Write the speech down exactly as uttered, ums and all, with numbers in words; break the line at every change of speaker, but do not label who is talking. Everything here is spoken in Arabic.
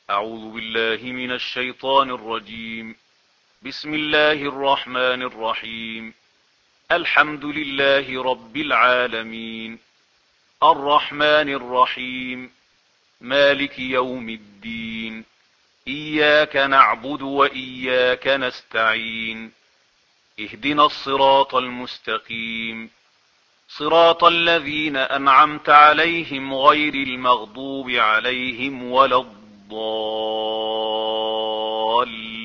أعوذ بالله من الشيطان الرجيم. بسم الله الرحمن الرحيم. الحمد لله رب العالمين، الرحمن الرحيم، مالك يوم الدين، إياك نعبد وإياك نستعين، اهدنا الصراط المستقيم، صراط الذين أنعمت عليهم غير المغضوب عليهم ولا الضالين.